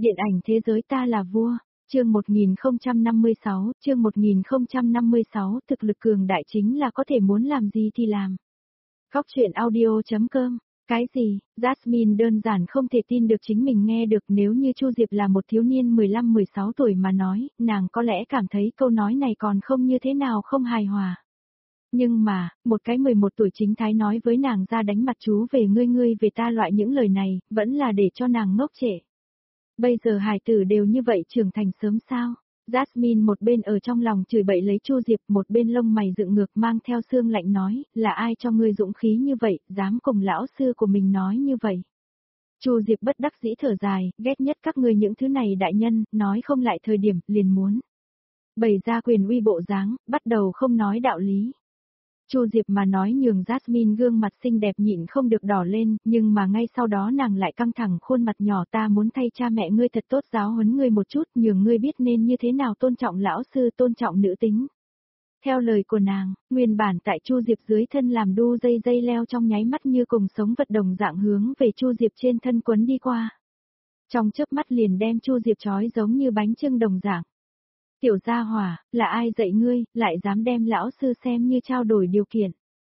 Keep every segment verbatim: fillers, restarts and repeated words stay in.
Điện ảnh thế giới ta là vua, chương một nghìn không trăm năm mươi sáu, chương một nghìn không trăm năm mươi sáu, thực lực cường đại chính là có thể muốn làm gì thì làm. Góc truyện audio chấm com. Cái gì? Jasmine đơn giản không thể tin được chính mình nghe được, nếu như Chu Diệp là một thiếu niên mười lăm mười sáu tuổi mà nói, nàng có lẽ cảm thấy câu nói này còn không như thế nào không hài hòa. Nhưng mà, một cái mười một tuổi chính thái nói với nàng ra đánh mặt chú về ngươi ngươi về ta loại những lời này, vẫn là để cho nàng ngốc trệ. Bây giờ hài tử đều như vậy trưởng thành sớm sao? Jasmine một bên ở trong lòng chửi bậy lấy Chu Diệp, một bên lông mày dựng ngược mang theo xương lạnh nói, là ai cho ngươi dũng khí như vậy, dám cùng lão sư của mình nói như vậy. Chu Diệp bất đắc dĩ thở dài, ghét nhất các ngươi những thứ này đại nhân, nói không lại thời điểm, liền muốn bày ra quyền uy bộ dáng, bắt đầu không nói đạo lý. Chu Diệp mà nói nhường Jasmine gương mặt xinh đẹp nhịn không được đỏ lên, nhưng mà ngay sau đó nàng lại căng thẳng khuôn mặt nhỏ, ta muốn thay cha mẹ ngươi thật tốt giáo huấn ngươi một chút, nhường ngươi biết nên như thế nào tôn trọng lão sư, tôn trọng nữ tính. Theo lời của nàng, nguyên bản tại Chu Diệp dưới thân làm đu dây dây leo trong nháy mắt như cùng sống vật đồng dạng hướng về Chu Diệp trên thân quấn đi qua. Trong chớp mắt liền đem Chu Diệp trói giống như bánh chưng đồng dạng. Tiểu gia hỏa, là ai dạy ngươi, lại dám đem lão sư xem như trao đổi điều kiện.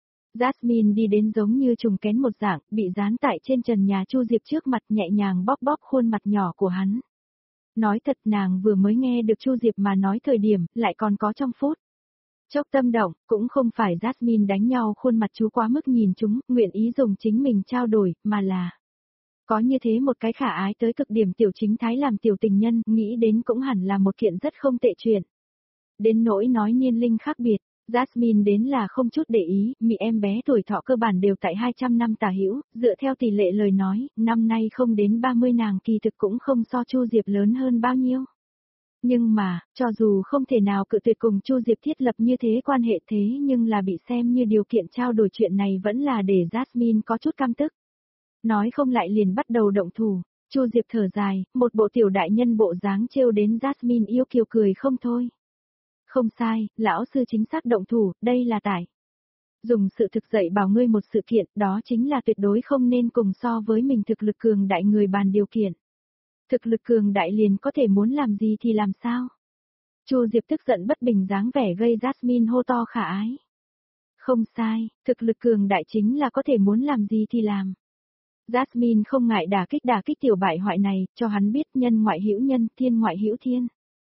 Jasmine đi đến giống như trùng kén một dạng, bị dán tại trên trần nhà Chu Diệp trước mặt, nhẹ nhàng bóp bóp khuôn mặt nhỏ của hắn. Nói thật, nàng vừa mới nghe được Chu Diệp mà nói thời điểm, lại còn có trong phút chốc tâm động, cũng không phải Jasmine đánh nhau khuôn mặt chú quá mức nhìn chúng, nguyện ý dùng chính mình trao đổi, mà là có như thế một cái khả ái tới cực điểm tiểu chính thái làm tiểu tình nhân, nghĩ đến cũng hẳn là một kiện rất không tệ chuyện. Đến nỗi nói niên linh khác biệt, Jasmine đến là không chút để ý, mị em bé tuổi thọ cơ bản đều tại hai trăm năm tả hữu, dựa theo tỷ lệ lời nói, năm nay không đến ba mươi nàng kỳ thực cũng không so Chu Diệp lớn hơn bao nhiêu. Nhưng mà, cho dù không thể nào cự tuyệt cùng Chu Diệp thiết lập như thế quan hệ thế nhưng là bị xem như điều kiện trao đổi chuyện này vẫn là để Jasmine có chút căm tức. Nói không lại liền bắt đầu động thủ, Chu Diệp thở dài, một bộ tiểu đại nhân bộ dáng trêu đến Jasmine yêu kiều cười không thôi. Không sai, lão sư chính xác động thủ, đây là tải. Dùng sự thực dạy bảo ngươi một sự kiện, đó chính là tuyệt đối không nên cùng so với mình thực lực cường đại người bàn điều kiện. Thực lực cường đại liền có thể muốn làm gì thì làm sao? Chu Diệp tức giận bất bình dáng vẻ gây Jasmine hô to khả ái. Không sai, thực lực cường đại chính là có thể muốn làm gì thì làm. Jasmine không ngại đả kích đả kích tiểu bại hoại này, cho hắn biết nhân ngoại hữu nhân, thiên ngoại hữu thiên.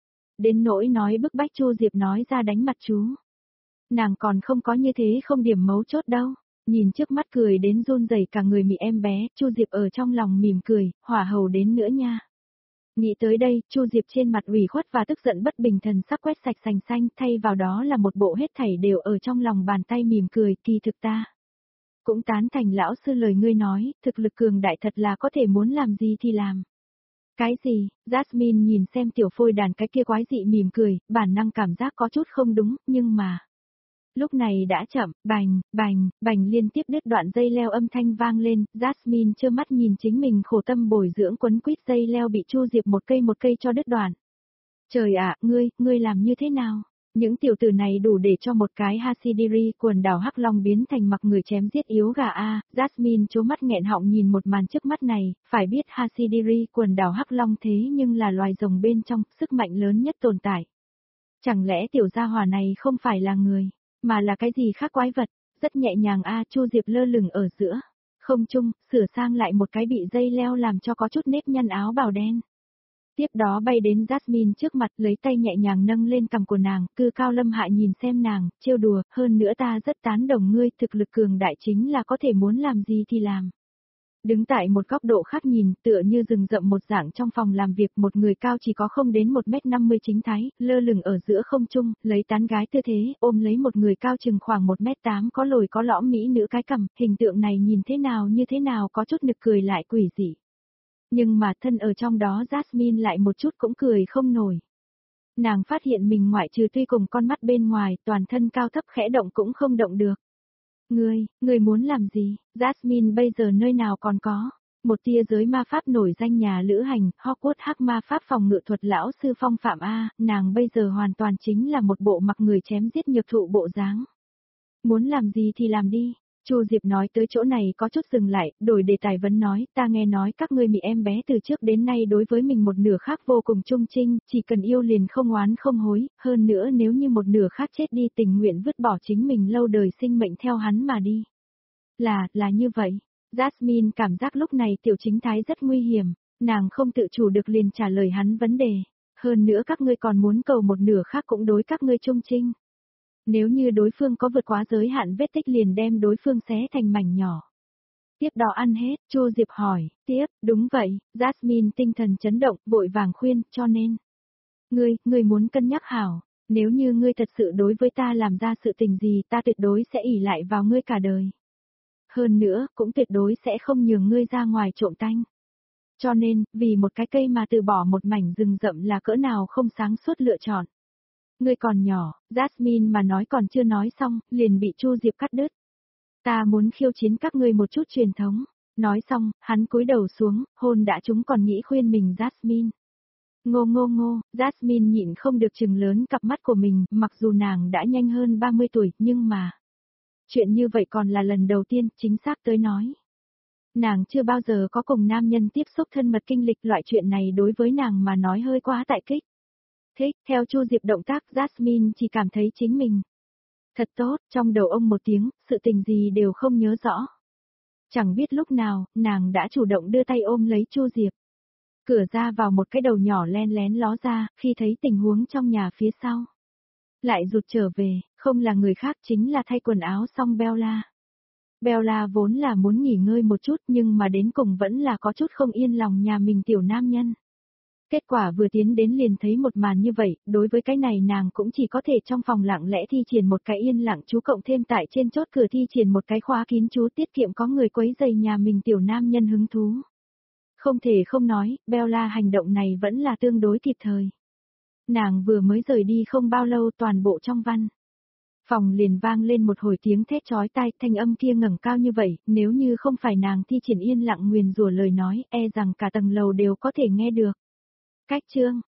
Đến nỗi nói bức bách Chu Diệp nói ra đánh mặt chú. Nàng còn không có như thế không điểm mấu chốt đâu. Nhìn trước mắt cười đến run rẩy cả người mị em bé, Chu Diệp ở trong lòng mỉm cười, hỏa hầu đến nữa nha. Nghĩ tới đây, Chu Diệp trên mặt ủy khuất và tức giận bất bình thần sắc quét sạch sành xanh, thay vào đó là một bộ hết thảy đều ở trong lòng bàn tay mỉm cười, kỳ thực ta cũng tán thành lão sư lời ngươi nói, thực lực cường đại thật là có thể muốn làm gì thì làm. Cái gì? Jasmine nhìn xem tiểu phôi đàn cái kia quái dị mỉm cười, bản năng cảm giác có chút không đúng, nhưng mà lúc này đã chậm, bành, bành, bành liên tiếp đứt đoạn dây leo âm thanh vang lên, Jasmine trơ mắt nhìn chính mình khổ tâm bồi dưỡng quấn quýt dây leo bị Chu Diệp một cây một cây cho đứt đoạn. Trời ạ, ngươi, ngươi làm như thế nào? Những tiểu tử này đủ để cho một cái Hasidiri quần đảo Hắc Long biến thành mặc người chém giết yếu gà a. Jasmine chố mắt nghẹn họng nhìn một màn trước mắt này, phải biết Hasidiri quần đảo Hắc Long thế nhưng là loài rồng bên trong, sức mạnh lớn nhất tồn tại. Chẳng lẽ tiểu gia hỏa này không phải là người, mà là cái gì khác quái vật? Rất nhẹ nhàng a. Chu Diệp lơ lửng ở giữa không trung, sửa sang lại một cái bị dây leo làm cho có chút nếp nhăn áo bào đen. Tiếp đó bay đến Jasmine trước mặt, lấy tay nhẹ nhàng nâng lên cằm của nàng, cư cao lâm hạ nhìn xem nàng, trêu đùa, hơn nữa ta rất tán đồng ngươi, thực lực cường đại chính là có thể muốn làm gì thì làm. Đứng tại một góc độ khác nhìn, tựa như rừng rậm một dạng trong phòng làm việc, một người cao chỉ có không đến một mét năm mươi chính thái, lơ lửng ở giữa không trung, lấy tán gái tư thế, ôm lấy một người cao chừng khoảng một mét tám có lồi có lõm mỹ nữ cái cằm, hình tượng này nhìn thế nào như thế nào có chút nực cười lại quỷ dị. Nhưng mà thân ở trong đó Jasmine lại một chút cũng cười không nổi. Nàng phát hiện mình ngoại trừ tuy cùng con mắt bên ngoài, toàn thân cao thấp khẽ động cũng không động được. Ngươi, ngươi muốn làm gì? Jasmine bây giờ nơi nào còn có một tia giới ma pháp nổi danh nhà lữ hành, Hogwarts hắc ma pháp phòng ngự thuật lão sư phong phạm A, nàng bây giờ hoàn toàn chính là một bộ mặc người chém giết nhược thụ bộ dáng. Muốn làm gì thì làm đi. Chu Diệp nói tới chỗ này có chút dừng lại, đổi đề tài vấn nói, ta nghe nói các ngươi mị em bé từ trước đến nay đối với mình một nửa khác vô cùng trung trinh, chỉ cần yêu liền không oán không hối, hơn nữa nếu như một nửa khác chết đi tình nguyện vứt bỏ chính mình lâu đời sinh mệnh theo hắn mà đi. Là, là như vậy. Jasmine cảm giác lúc này tiểu chính thái rất nguy hiểm, nàng không tự chủ được liền trả lời hắn vấn đề. Hơn nữa các ngươi còn muốn cầu một nửa khác cũng đối các ngươi trung trinh. Nếu như đối phương có vượt quá giới hạn vết tích liền đem đối phương xé thành mảnh nhỏ. Tiếp đó ăn hết, Chu Diệp hỏi, tiếp, đúng vậy, Jasmine tinh thần chấn động, vội vàng khuyên, cho nên. Ngươi, ngươi muốn cân nhắc hảo, nếu như ngươi thật sự đối với ta làm ra sự tình gì ta tuyệt đối sẽ ỷ lại vào ngươi cả đời. Hơn nữa, cũng tuyệt đối sẽ không nhường ngươi ra ngoài trộm tanh. Cho nên, vì một cái cây mà từ bỏ một mảnh rừng rậm là cỡ nào không sáng suốt lựa chọn. Ngươi còn nhỏ, Jasmine mà nói còn chưa nói xong, liền bị Chu Diệp cắt đứt. Ta muốn khiêu chiến các ngươi một chút truyền thống. Nói xong, hắn cúi đầu xuống, hôn đã chúng còn nghĩ khuyên mình Jasmine. Ngô ngô ngô, Jasmine nhịn không được chừng lớn cặp mắt của mình, mặc dù nàng đã nhanh hơn ba mươi tuổi, nhưng mà... Chuyện như vậy còn là lần đầu tiên, chính xác tới nói. Nàng chưa bao giờ có cùng nam nhân tiếp xúc thân mật kinh lịch, loại chuyện này đối với nàng mà nói hơi quá tại kích. Thích, theo Chu Diệp động tác, Jasmine chỉ cảm thấy chính mình. Thật tốt, trong đầu ông một tiếng, sự tình gì đều không nhớ rõ. Chẳng biết lúc nào, nàng đã chủ động đưa tay ôm lấy Chu Diệp. Cửa ra vào một cái đầu nhỏ len lén ló ra, khi thấy tình huống trong nhà phía sau. Lại rụt trở về, không là người khác chính là thay quần áo xong Bella. Bella vốn là muốn nghỉ ngơi một chút nhưng mà đến cùng vẫn là có chút không yên lòng nhà mình tiểu nam nhân. Kết quả vừa tiến đến liền thấy một màn như vậy, đối với cái này nàng cũng chỉ có thể trong phòng lặng lẽ thi triển một cái yên lặng chú cộng thêm tại trên chốt cửa thi triển một cái khóa kín chú tiết kiệm có người quấy rầy nhà mình tiểu nam nhân hứng thú. Không thể không nói, Bella hành động này vẫn là tương đối kịp thời. Nàng vừa mới rời đi không bao lâu toàn bộ trong văn. Phòng liền vang lên một hồi tiếng thét chói tai, thanh âm kia ngẩng cao như vậy, nếu như không phải nàng thi triển yên lặng nguyền rủa lời nói, e rằng cả tầng lầu đều có thể nghe được. Cách chương,